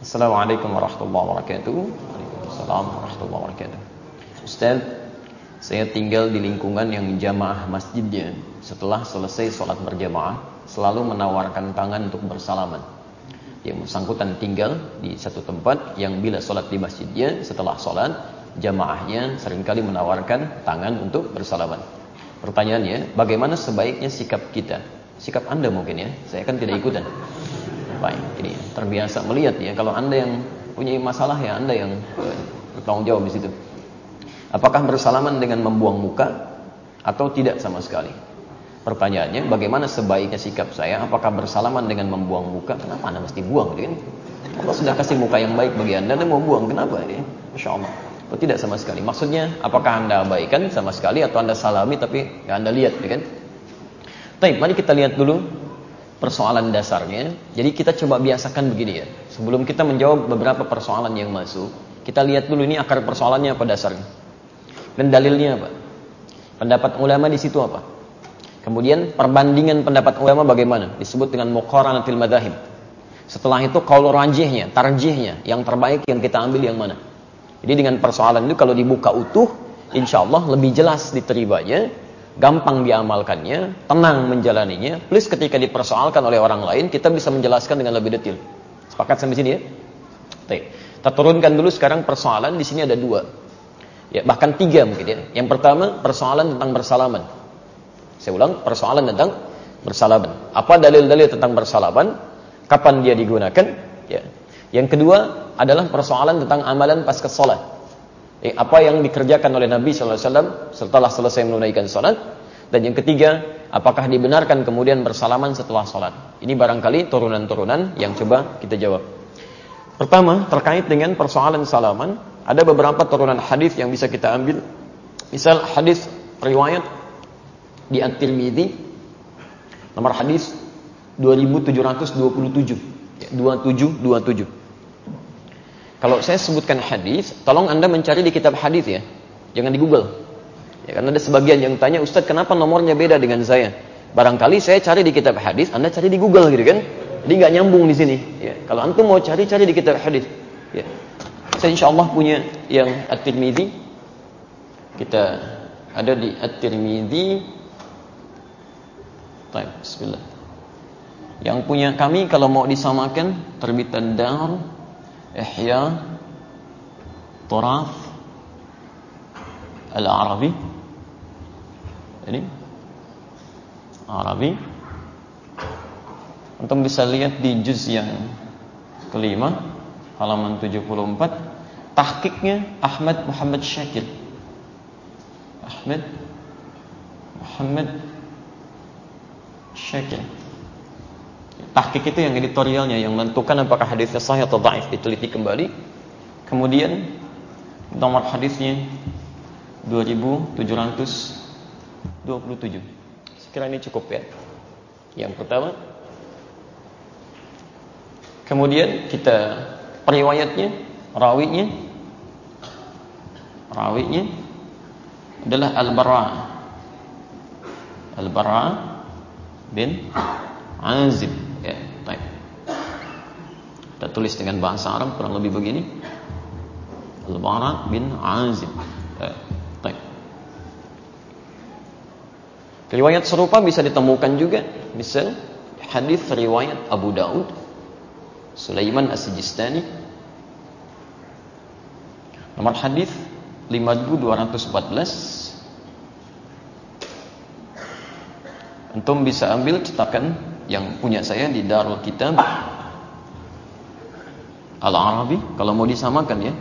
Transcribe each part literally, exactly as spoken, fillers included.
Assalamualaikum warahmatullahi wabarakatuh. Waalaikumsalam warahmatullahi wabarakatuh. Ustaz, saya tinggal di lingkungan yang jamaah masjidnya setelah selesai sholat berjamaah selalu menawarkan tangan untuk bersalaman. Yang bersangkutan tinggal di satu tempat yang bila sholat di masjidnya setelah sholat jamaahnya seringkali menawarkan tangan untuk bersalaman. Pertanyaannya, bagaimana sebaiknya sikap kita? Sikap Anda mungkin ya, saya kan tidak ikutan. Baik, ini terbiasa melihat ya. Kalau Anda yang punya masalah ya Anda yang bertanggung jawab di situ. Apakah bersalaman dengan membuang muka atau tidak sama sekali? Pertanyaannya, bagaimana sebaiknya sikap saya? Apakah bersalaman dengan membuang muka? Kenapa Anda mesti buang? Gitu kan? Allah sudah kasih muka yang baik bagi Anda, Anda mau buang? Kenapa ini? Masya Allah. Atau tidak sama sekali? Maksudnya, apakah Anda abaikan sama sekali atau Anda salami tapi nggak Anda lihat? Gitu kan? Baik, mari kita lihat dulu persoalan dasarnya. Jadi kita coba biasakan begini ya. Sebelum kita menjawab beberapa persoalan yang masuk, kita lihat dulu ini akar persoalannya apa dasarnya. Dan dalilnya apa? Pendapat ulama di situ apa? Kemudian perbandingan pendapat ulama bagaimana? Disebut dengan muqaranatil madzahib. Setelah itu qaul rajihnya, tarjihnya, yang terbaik yang kita ambil yang mana? Jadi dengan persoalan itu kalau dibuka utuh, insyaallah lebih jelas diterimanya. Gampang diamalkannya, tenang menjalaninya, plus ketika dipersoalkan oleh orang lain, kita bisa menjelaskan dengan lebih detail. Sepakat sampai sini ya? Baik. Kita turunkan dulu sekarang persoalan, di sini ada dua. Ya, bahkan tiga mungkin ya. Yang pertama, persoalan tentang bersalaman. Saya ulang, persoalan tentang bersalaman. Apa dalil-dalil tentang bersalaman? Kapan dia digunakan? Ya. Yang kedua adalah persoalan tentang amalan pasca salat. Eh, apa yang dikerjakan oleh Nabi shallallahu alaihi wasallam setelah selesai menunaikan salat. Dan yang ketiga, apakah dibenarkan kemudian bersalaman setelah salat. Ini barangkali turunan-turunan yang coba kita jawab. Pertama, terkait dengan persoalan salaman, ada beberapa turunan hadis yang bisa kita ambil. Misal hadis riwayat di At-Tirmidzi nomor hadis dua ribu tujuh ratus dua puluh tujuh, dua tujuh dua tujuh. Kalau saya sebutkan hadis, tolong Anda mencari di kitab hadis ya. Jangan di Google. Ya, karena ada sebagian yang tanya, "Ustaz, kenapa nomornya beda dengan saya?" Barangkali saya cari di kitab hadis, Anda cari di Google gitu kan. Jadi enggak nyambung di sini, ya. Kalau antum mau cari, cari di kitab hadis. Ya. Saya insyaallah punya yang At-Tirmidzi. Kita ada di At-Tirmidzi. Baik, bismillah. Yang punya kami kalau mau disamakan terbitan Dar Ihya Turaf Al-Arabi. Ini Arabi. Antum bisa lihat di juz yang kelima halaman tujuh puluh empat. Tahqiqnya Ahmad Muhammad Syakir. Ahmad Muhammad Syakir. Tahqiq itu yang editorialnya, yang menentukan apakah hadisnya sahih atau dhaif, diteliti kembali. Kemudian nomor hadisnya dua ribu tujuh ratus dua puluh tujuh. Sekiranya ini cukup ya. Yang pertama. Kemudian kita periwayatnya, rawinya. Rawinya adalah Al-Bara. Al-Bara bin Azib. Ya, baik. Kita tulis dengan bahasa Arab kurang lebih begini. Al-Bara bin Azib. Ya, baik. Riwayat serupa bisa ditemukan juga, misal hadis riwayat Abu Daud, Sulaiman As-Sijistani, nomor hadis lima ribu dua ratus empat belas. Antum bisa ambil cetakan yang punya saya di Darul Kitab Al-Arabi. Kalau mau disamakan ya,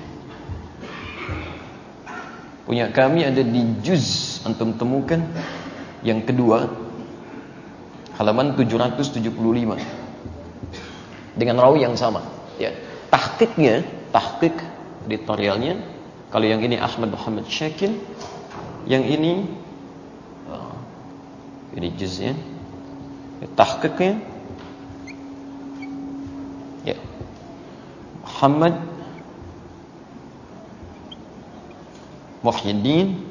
punya kami ada di juz, antum temukan yang kedua halaman tujuh ratus tujuh puluh lima dengan rawi yang sama ya. Tahqiqnya, tahqiq editorialnya, kalau yang ini Ahmad Muhammad Syakir, yang ini oh, ini juznya, tahqiqnya ya Muhammad Muhyiddin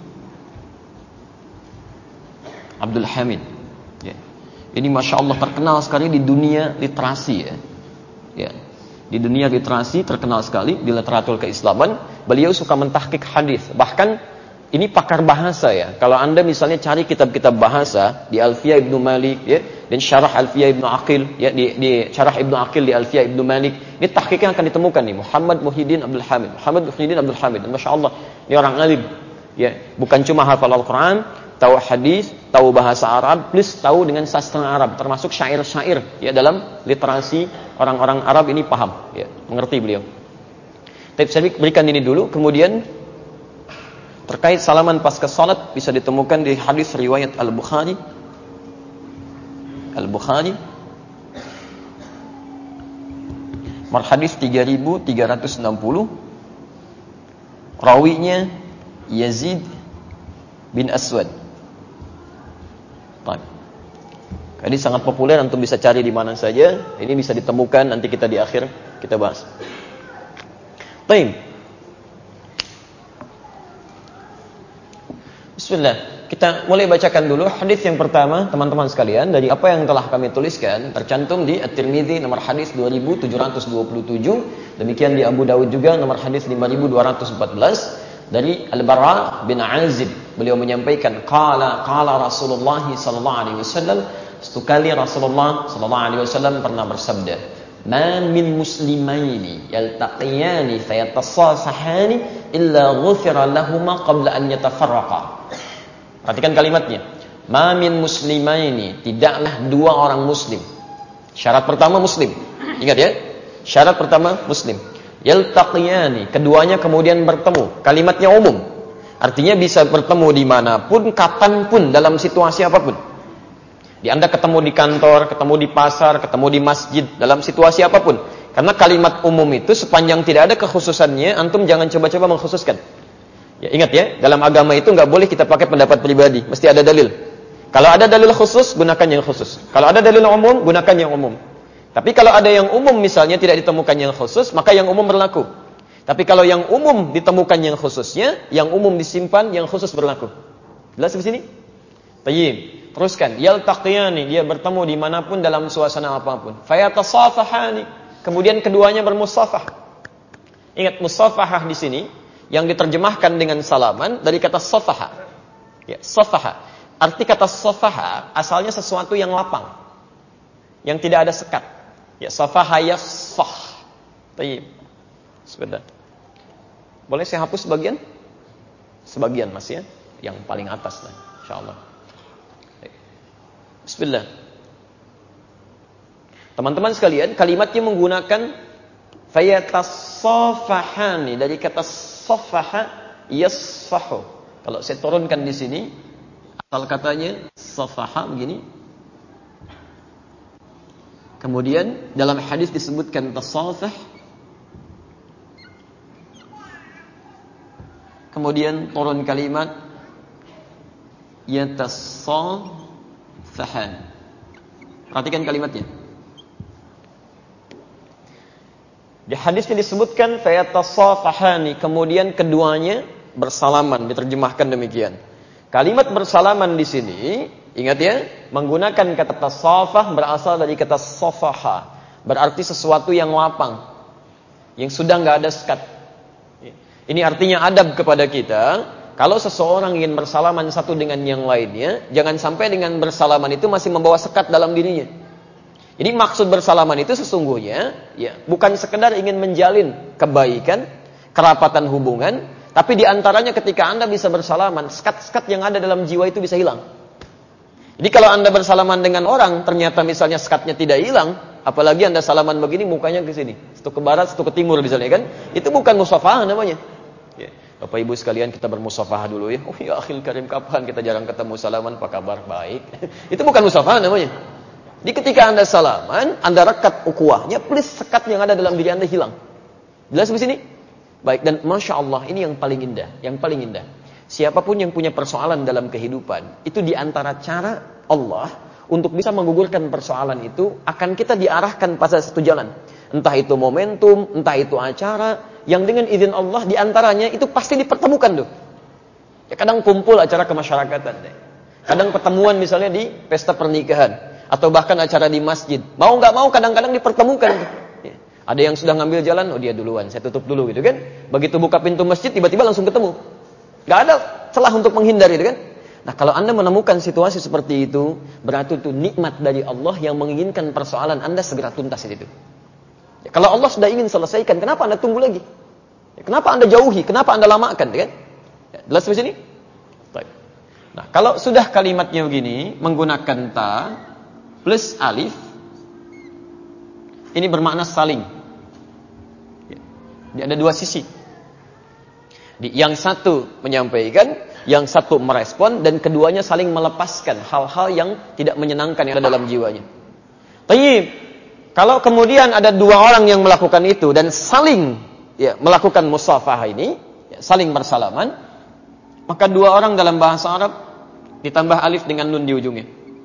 Abdul Hamid ya. Ini Masya Allah terkenal sekali di dunia literasi ya. Ya. Di dunia literasi terkenal sekali di literatur keislaman, beliau suka mentahqiq hadis. Bahkan ini pakar bahasa ya. Kalau Anda misalnya cari kitab-kitab bahasa di Alfiyah Ibnu Malik ya, dan Syarah Alfiyah Ibnu Aqil ya, di di Syarah Ibnu Aqil di Alfiyah Ibnu Malik, ini tahqiqnya akan ditemukan nih Muhammad Muhyiddin Abdul Hamid. Muhammad Muhyiddin Abdul Hamid. Dan Masya Allah, ini orang alim ya, bukan cuma hafal Al-Qur'an, tahu hadis, tahu bahasa Arab, plus tahu dengan sastra Arab, termasuk syair-syair ya, dalam literasi orang-orang Arab ini paham ya, mengerti beliau. Tapi saya berikan ini dulu, kemudian terkait salaman pasca salat bisa ditemukan di hadis riwayat Al-Bukhari. Al-Bukhari nomor hadis tiga ribu tiga ratus enam puluh. Rawinya Yazid bin Aswad. Baik. Ini sangat populer, antum bisa cari di mana saja. Ini bisa ditemukan, nanti kita di akhir kita bahas. Baik. Bismillah. Kita mulai bacakan dulu hadis yang pertama, teman-teman sekalian, dari apa yang telah kami tuliskan, tercantum di At-Tirmidzi nomor hadis dua ribu tujuh ratus dua puluh tujuh, demikian di Abu Dawud juga nomor hadis lima ribu dua ratus empat belas. Dari Al-Bara bin Azib, beliau menyampaikan qala qala Rasulullah sallallahu alaihi wasallam, satu kali Rasulullah sallallahu alaihi wasallam pernah bersabda, "Ma min muslimaini yaltaqiyani fayatasafahani illa ghufira lahumā qabla an yatafarraqa." Perhatikan kalimatnya. Ma min muslimaini, tidaklah dua orang muslim. Syarat pertama muslim. Ingat ya. Syarat pertama muslim. Yaltaqiyani, keduanya kemudian bertemu. Kalimatnya umum. Artinya bisa bertemu dimanapun, kapanpun, dalam situasi apapun. Di Anda ketemu di kantor, ketemu di pasar, ketemu di masjid, dalam situasi apapun. Karena kalimat umum itu sepanjang tidak ada kekhususannya, antum jangan coba-coba mengkhususkan. Ya, ingat ya, dalam agama itu nggak boleh kita pakai pendapat pribadi, mesti ada dalil. Kalau ada dalil khusus, gunakan yang khusus. Kalau ada dalil umum, gunakan yang umum. Tapi kalau ada yang umum misalnya tidak ditemukan yang khusus, maka yang umum berlaku. Tapi kalau yang umum ditemukan yang khususnya, yang umum disimpan, yang khusus berlaku. Jelas di sini? Tayyib. Teruskan. Yaltaqiyani, dia bertemu dimanapun dalam suasana apapun. Fayatasafahani, kemudian keduanya bermusafah. Ingat, musafahah di sini yang diterjemahkan dengan salaman dari kata safaha. Ya, safaha. Arti kata safaha asalnya sesuatu yang lapang, yang tidak ada sekat. Ya, safaha yasfah. Tayyib. Sebentar. Boleh saya hapus sebagian? Sebagian Mas ya, yang paling atas lah, insyaallah. Bismillah. Teman-teman sekalian, kalimatnya menggunakan fayatasafahani dari kata safaha yasfahu. Kalau saya turunkan di sini, asal katanya safaha begini. Kemudian dalam hadis disebutkan tasafah. Kemudian turun kalimat yatasafahan. Perhatikan kalimatnya. Di hadisnya disebutkan fayatasafahani, kemudian keduanya bersalaman, diterjemahkan demikian. Kalimat bersalaman di sini, ingat ya, menggunakan kata tasafah berasal dari kata safaha, berarti sesuatu yang lapang, yang sudah enggak ada sekat. Ini artinya adab kepada kita, kalau seseorang ingin bersalaman satu dengan yang lainnya, jangan sampai dengan bersalaman itu masih membawa sekat dalam dirinya. Jadi maksud bersalaman itu sesungguhnya ya bukan sekedar ingin menjalin kebaikan, kerapatan hubungan, tapi diantaranya ketika Anda bisa bersalaman, sekat-sekat yang ada dalam jiwa itu bisa hilang. Jadi kalau Anda bersalaman dengan orang, ternyata misalnya sekatnya tidak hilang, apalagi Anda salaman begini mukanya ke sini, satu ke barat, satu ke timur misalnya kan, itu bukan musafahah namanya. Ya. Bapak Ibu sekalian, kita bermusafahah dulu ya. Oh ya akhil karim, kapan kita jarang ketemu, salaman, apa kabar, baik. Itu bukan musafahah namanya. Di ketika Anda salaman, Anda rekat ukhuwahnya, please sekat yang ada dalam diri Anda hilang. Jelas di sini? Baik, dan Masya Allah, ini yang paling indah, yang paling indah. Siapapun yang punya persoalan dalam kehidupan, itu di antara cara Allah untuk bisa menggugurkan persoalan itu, akan kita diarahkan pada satu jalan. Entah itu momentum, entah itu acara, yang dengan izin Allah di antaranya itu pasti dipertemukan tuh. Ya, kadang kumpul acara kemasyarakatan deh. Kadang pertemuan misalnya di pesta pernikahan, atau bahkan acara di masjid. Mau nggak mau kadang-kadang dipertemukan. Ya. Ada yang sudah ngambil jalan, oh dia duluan, saya tutup dulu gitu kan. Begitu buka pintu masjid, tiba-tiba langsung ketemu. Gak ada celah untuk menghindar gitu kan. Nah, kalau Anda menemukan situasi seperti itu, berarti itu nikmat dari Allah yang menginginkan persoalan Anda segera tuntas itu. Ya, kalau Allah sudah ingin selesaikan, kenapa Anda tunggu lagi? Ya, kenapa Anda jauhi? Kenapa Anda lamakan? Ya, kan? Ya, jelas di sini? Baik. Nah, kalau sudah kalimatnya begini, menggunakan ta plus alif, ini bermakna saling. Ya, ada dua sisi. Yang satu menyampaikan, yang satu merespon, dan keduanya saling melepaskan hal-hal yang tidak menyenangkan yang ada dalam jiwanya. Tayyib, kalau kemudian ada dua orang yang melakukan itu dan saling ya, melakukan musafahah ini, ya, saling bersalaman, maka dua orang dalam bahasa Arab ditambah alif dengan nun di ujungnya.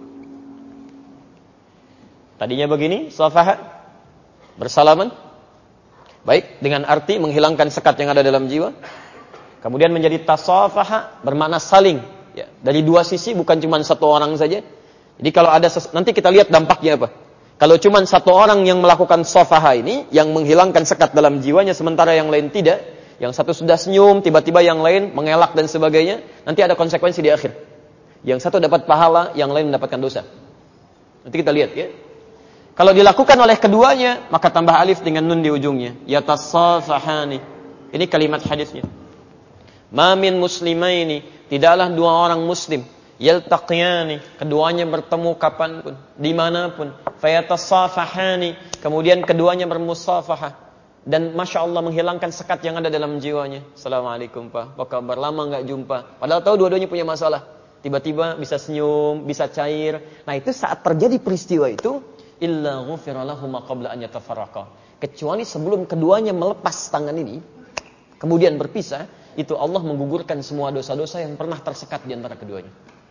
Tadinya begini, musafahah, bersalaman. Baik, dengan arti menghilangkan sekat yang ada dalam jiwa. Kemudian menjadi tasafaha, bermakna saling. Ya, dari dua sisi, bukan cuma satu orang saja. Jadi kalau ada, ses- nanti kita lihat dampaknya apa. Kalau cuma satu orang yang melakukan safaha ini, yang menghilangkan sekat dalam jiwanya, sementara yang lain tidak. Yang satu sudah senyum, tiba-tiba yang lain mengelak dan sebagainya. Nanti ada konsekuensi di akhir. Yang satu dapat pahala, yang lain mendapatkan dosa. Nanti kita lihat ya. Kalau dilakukan oleh keduanya, maka tambah alif dengan nun di ujungnya. Yatasafahani. Ini kalimat hadisnya. Ma min muslimaini, tidaklah dua orang muslim yaltaqiyani, keduanya bertemu kapanpun, dimanapun. Fayatasafahani, kemudian keduanya bermusafahah. Dan Masya Allah menghilangkan sekat yang ada dalam jiwanya. Assalamualaikum Pak, apa kabar? Lama gak jumpa. Padahal tahu dua-duanya punya masalah. Tiba-tiba bisa senyum, bisa cair. Nah itu saat terjadi peristiwa itu, illa ghufira lahum qabla an yatafarraqa. Kecuali sebelum keduanya melepas tangan ini, kemudian berpisah, itu Allah menggugurkan semua dosa-dosa yang pernah tersekat di antara keduanya.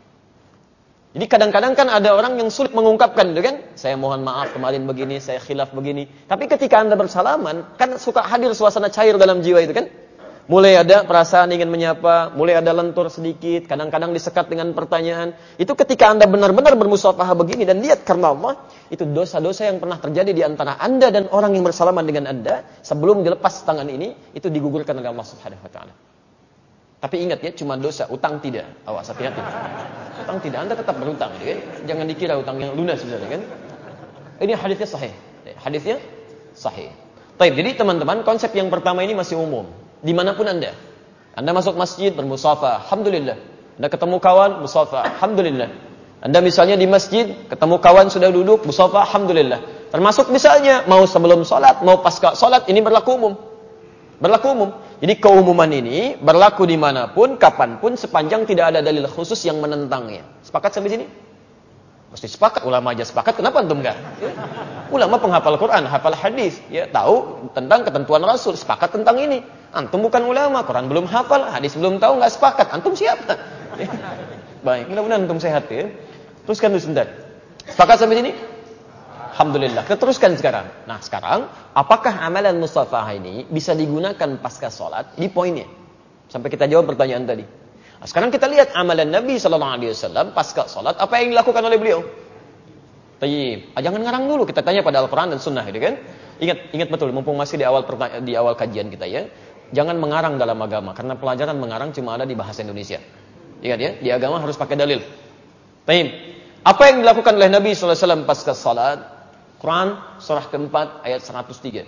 Jadi kadang-kadang kan ada orang yang sulit mengungkapkan, gitu kan? Saya mohon maaf kemarin begini, saya khilaf begini. Tapi ketika Anda bersalaman, kan suka hadir suasana cair dalam jiwa itu kan? Mulai ada perasaan ingin menyapa, mulai ada lentur sedikit, kadang-kadang disekat dengan pertanyaan. Itu ketika Anda benar-benar bermusafahah begini dan lihat karena Allah, itu dosa-dosa yang pernah terjadi di antara Anda dan orang yang bersalaman dengan Anda sebelum dilepas tangan ini, itu digugurkan oleh Allah Subhanahu wa taala. Tapi ingat ya, cuma dosa, utang tidak. Awas hati-hati. Utang tidak, Anda tetap berutang, kan? Jangan dikira utang yang lunas sebenarnya kan. Ini hadisnya sahih. Hadisnya sahih. Baik, jadi teman-teman, konsep yang pertama ini masih umum. Dimanapun Anda. Anda masuk masjid, bermusafah, alhamdulillah. Anda ketemu kawan, musafah, alhamdulillah. Anda misalnya di masjid, ketemu kawan sudah duduk, musafah, alhamdulillah. Termasuk misalnya, mau sebelum sholat, mau pasca sholat, ini berlaku umum. Berlaku umum. Jadi keumuman ini berlaku dimanapun, kapanpun, sepanjang tidak ada dalil khusus yang menentangnya. Sepakat sampai sini? Mesti sepakat, ulama aja sepakat, kenapa antum enggak? Ya. Ulama penghafal Quran, hafal hadis, ya tahu tentang ketentuan Rasul, sepakat tentang ini. Antum bukan ulama, Quran belum hafal, hadis belum tahu, enggak sepakat. Antum siapa? Ya. Baik, mudah-mudahan antum sehat ya. Teruskan dulu sebentar. Sepakat sampai sini? Alhamdulillah. Kita teruskan sekarang. Nah, sekarang apakah amalan musafahah ini bisa digunakan pasca sholat? Di poinnya. Sampai kita jawab pertanyaan tadi. Nah, sekarang kita lihat amalan Nabi sallallahu alaihi wasallam pasca sholat, apa yang dilakukan oleh beliau? Tayyib. Ah, jangan ngarang dulu, kita tanya pada Al-Qur'an dan Sunnah, gitu kan? Ingat, ingat betul, mumpung masih di awal di awal kajian kita ya. Jangan mengarang dalam agama, karena pelajaran mengarang cuma ada di bahasa Indonesia. Ingat ya, di agama harus pakai dalil. Tayyib. Apa yang dilakukan oleh Nabi sallallahu alaihi wasallam pasca sholat? Quran surah keempat ayat seratus tiga.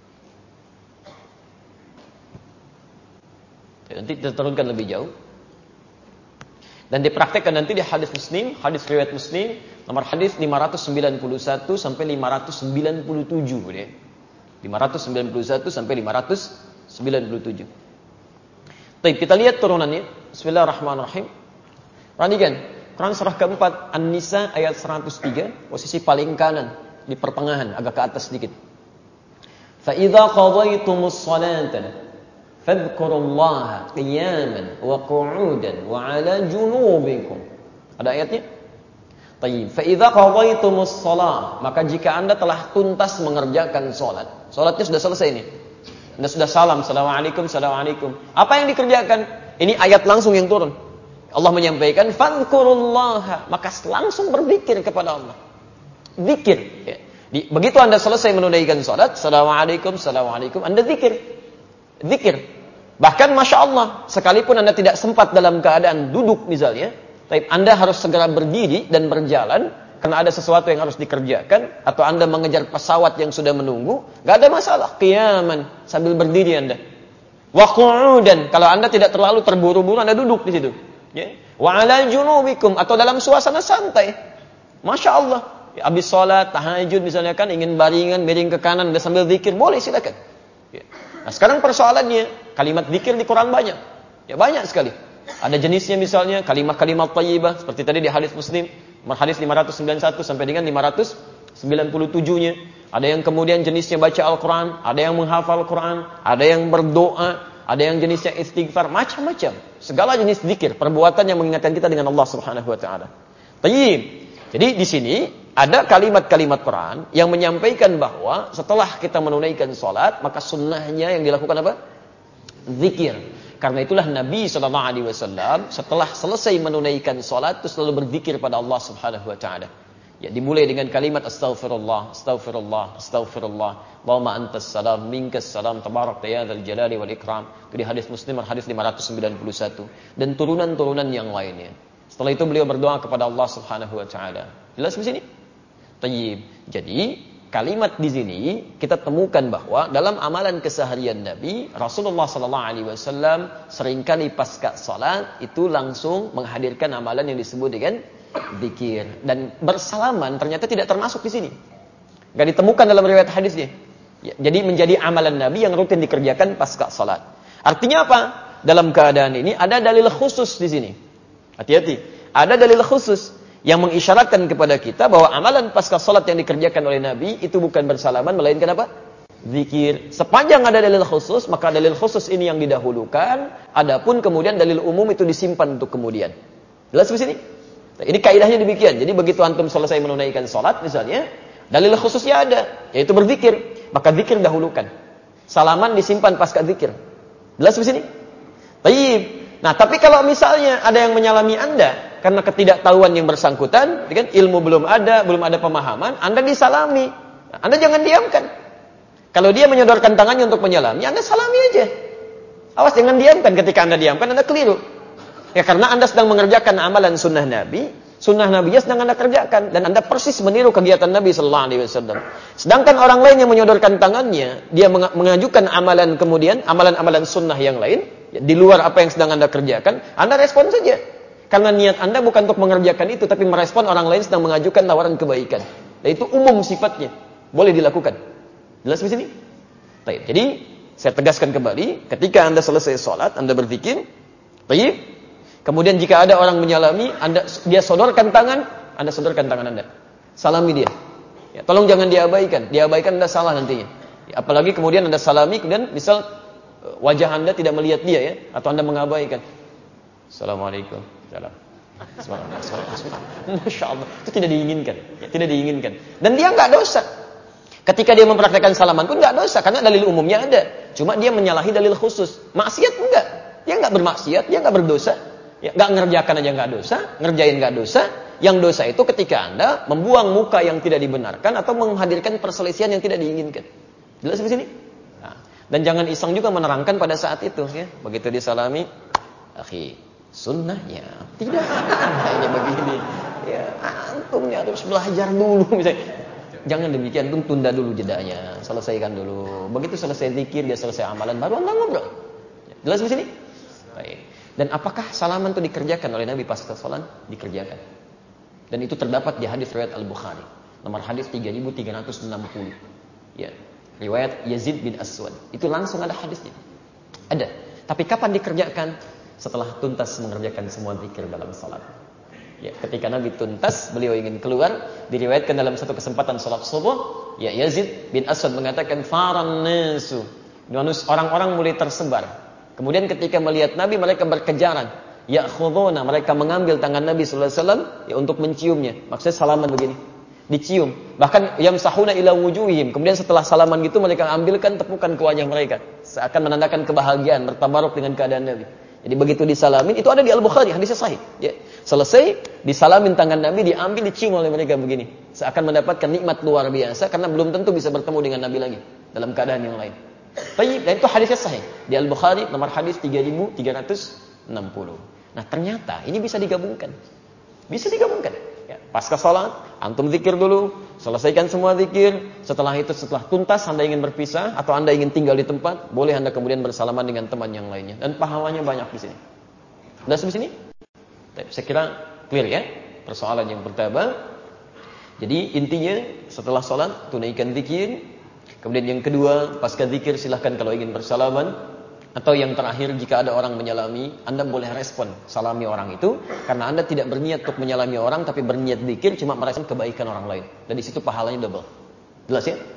Nanti kita turunkan lebih jauh. Dan dipraktekkan nanti di hadis Muslim, hadis riwayat Muslim, nomor hadis lima ratus sembilan puluh satu sampai lima ratus sembilan puluh tujuh ya. lima ratus sembilan puluh satu sampai lima ratus sembilan puluh tujuh. Baik, kita lihat turunannya. Bismillahirrahmanirrahim. Perhatikan, Quran surah keempat An-Nisa ayat seratus tiga, posisi paling kanan. Di pertengahan, agak ke atas sedikit. فَإِذَا قَضَيْتُمُ الصَّلَاةَ فَاذْكُرُوا اللَّهَ قِيَامًا وَقُعُودًا وَعَلَى جُنُوبِكُمْ. Ada ayatnya? Tayyib. فَإِذَا قَضَيْتُمُ الصَّلَاةَ, maka jika Anda telah tuntas mengerjakan salat. Salatnya sudah selesai ini. Anda sudah salam, Assalamualaikum, Assalamualaikum. Apa yang dikerjakan? Ini ayat langsung yang turun. Allah menyampaikan, فَاذْكُرُوا اللَّهَ, maka langsung berzikir kepada Allah. Zikir. Ya. Di, begitu Anda selesai menunaikan salat, Assalamualaikum, Assalamualaikum, Anda zikir. Zikir. Bahkan Masya Allah, sekalipun Anda tidak sempat dalam keadaan duduk misalnya, tapi Anda harus segera berdiri dan berjalan, karena ada sesuatu yang harus dikerjakan, atau Anda mengejar pesawat yang sudah menunggu, gak ada masalah. Qiyaman, sambil berdiri Anda. Wa qu'udan, kalau Anda tidak terlalu terburu-buru, Anda duduk di situ. Ya. Wa ala junubikum, atau dalam suasana santai. Masya Allah. Ya, habis sholat, tahajud misalnya kan, ingin baringan, miring ke kanan, Anda sambil zikir, boleh silakan. Ya. Nah sekarang persoalannya, kalimat zikir di Quran banyak. Ya banyak sekali. Ada jenisnya misalnya, kalimat-kalimat thayyibah, seperti tadi di hadis Muslim, hadis lima ratus sembilan puluh satu sampai dengan lima ratus sembilan puluh tujuh-nya. Ada yang kemudian jenisnya baca Al-Quran, ada yang menghafal Al-Quran, ada yang berdoa, ada yang jenisnya istighfar, macam-macam. Segala jenis zikir, perbuatan yang mengingatkan kita dengan Allah Subhanahu wa taala. Tayyib. Jadi di sini ada kalimat-kalimat Quran yang menyampaikan bahwa setelah kita menunaikan salat, maka sunnahnya yang dilakukan apa? Zikir. Karena itulah Nabi shallallahu alaihi wasallam setelah selesai menunaikan salat itu selalu berzikir pada Allah Subhanahu wa taala. Ya, dimulai dengan kalimat astaghfirullah, astaghfirullah, astaghfirullah. Allahumma antas salam, minkas salam, tabarakta ya dzal jalali wal ikram. Itu di hadis Muslim hadis lima ratus sembilan puluh satu dan turunan-turunan yang lainnya. Setelah itu beliau berdoa kepada Allah Subhanahu wa taala. Jelas di sini? Tayyib. Jadi kalimat di sini kita temukan bahwa dalam amalan keseharian Nabi, Rasulullah sallallahu alaihi wasallam seringkali pasca salat itu langsung menghadirkan amalan yang disebut dengan zikir, dan bersalaman ternyata tidak termasuk di sini. Enggak ditemukan dalam riwayat hadisnya. Ya, jadi menjadi amalan Nabi yang rutin dikerjakan pasca salat. Artinya apa? Dalam keadaan ini ada dalil khusus di sini. Hati-hati. Ada dalil khusus yang mengisyaratkan kepada kita bahwa amalan pasca salat yang dikerjakan oleh Nabi itu bukan bersalaman, melainkan apa? Zikir. Sepanjang ada dalil khusus, maka dalil khusus ini yang didahulukan, adapun kemudian dalil umum itu disimpan untuk kemudian. Jelas di sini? Nah, ini kaidahnya demikian. Jadi begitu antum selesai menunaikan salat misalnya, dalil khususnya ada, yaitu berzikir, maka zikir dahulukan. Salaman disimpan pasca zikir. Jelas di sini? Baik. Nah, tapi kalau misalnya ada yang menyalami Anda karena ketidaktahuan yang bersangkutan, kan ilmu belum ada, belum ada pemahaman, Anda disalami. Anda jangan diamkan. Kalau dia menyodorkan tangannya untuk menyalami, Anda salami aja. Awas, jangan diamkan. Ketika Anda diamkan, Anda keliru. Ya, karena Anda sedang mengerjakan amalan sunnah Nabi, sunnah Nabi sedang Anda kerjakan, dan Anda persis meniru kegiatan Nabi sallallahu alaihi wasallam. Sedangkan orang lain yang menyodorkan tangannya, dia mengajukan amalan kemudian, amalan-amalan sunnah yang lain, ya, di luar apa yang sedang Anda kerjakan, Anda respon saja. Karena niat Anda bukan untuk mengerjakan itu, tapi merespon orang lain sedang mengajukan tawaran kebaikan. Dan itu umum sifatnya, boleh dilakukan. Jelas di sini? Baik. Jadi saya tegaskan kembali, ketika Anda selesai sholat, Anda berzikir, baik. Kemudian jika ada orang menyalami, Anda dia sodorkan tangan, Anda sodorkan tangan Anda, salami dia. Ya, tolong jangan diabaikan, diabaikan Anda salah nantinya. Ya, apalagi kemudian Anda salami, kemudian misal wajah Anda tidak melihat dia ya, atau Anda mengabaikan. Assalamualaikum. Salam. Masya Allah, itu tidak diinginkan, ya, tidak diinginkan. Dan dia nggak dosa. Ketika dia mempraktekkan salaman pun nggak dosa, karena dalil umumnya ada. Cuma dia menyalahi dalil khusus. Maksiat enggak, dia nggak bermaksiat, dia nggak berdosa. Ya, nggak ngerjakan aja nggak dosa, ngerjain nggak dosa. Yang dosa itu ketika Anda membuang muka yang tidak dibenarkan atau menghadirkan perselisihan yang tidak diinginkan. Jelas di sini? Nah, dan jangan iseng juga menerangkan pada saat itu, ya. Begitu disalami, akhi, sunnahnya tidak hanya begini. Ya, antumnya harus belajar dulu, misalnya. Jangan demikian, antum tunda dulu jedanya, selesaikan dulu. Begitu selesai zikir, dia selesai amalan, baru Anda ngobrol. Jelas di sini? Baik. Dan apakah salaman itu dikerjakan oleh Nabi pasca salat? Dikerjakan. Dan itu terdapat di hadis riwayat Al-Bukhari, nomor hadis tiga ribu tiga ratus enam puluh. Ya, riwayat Yazid bin Aswad. Itu langsung ada hadisnya. Ada. Tapi kapan dikerjakan? Setelah tuntas mengerjakan semua zikir dalam salat. Ya, ketika Nabi tuntas, beliau ingin keluar, diriwayatkan dalam satu kesempatan salat subuh, ya Yazid bin Aswad mengatakan faran nasu. Orang-orang mulai tersebar. Kemudian ketika melihat Nabi, mereka berkejaran. Ya'khuduna, mereka mengambil tangan Nabi sallallahu alaihi wasallam ya, untuk menciumnya. Maksudnya salaman begini, dicium. Bahkan yamsahuna ila wujuhihim. Kemudian setelah salaman gitu, mereka ambilkan, tepukan ke wajah mereka, seakan menandakan kebahagiaan, bertabaruk dengan keadaan Nabi. Jadi begitu disalamin, itu ada di Al-Bukhari, hadisnya sahih. Ya. Selesai, disalamin tangan Nabi, diambil, dicium oleh mereka begini. Seakan mendapatkan nikmat luar biasa, karena belum tentu bisa bertemu dengan Nabi lagi dalam keadaan yang lain. Baik, dan itu hadisnya sahih. Di Al-Bukhari, nomor hadis tiga ribu tiga ratus enam puluh. Nah, ternyata ini bisa digabungkan. Bisa digabungkan. Ya, pasca sholat, antum zikir dulu, selesaikan semua zikir. Setelah itu, setelah tuntas, Anda ingin berpisah atau Anda ingin tinggal di tempat, boleh Anda kemudian bersalaman dengan teman yang lainnya. Dan pahalanya banyak di sini. Sudah sampai sini? Saya kira clear ya persoalan yang pertama. Jadi intinya setelah sholat tunaikan zikir. Kemudian yang kedua, pasca zikir silahkan kalau ingin bersalaman. Atau yang terakhir, jika ada orang menyalami, Anda boleh respon salami orang itu, karena Anda tidak berniat untuk menyalami orang, tapi berniat zikir, cuma merespon kebaikan orang lain. Dan di situ pahalanya double. Jelas ya?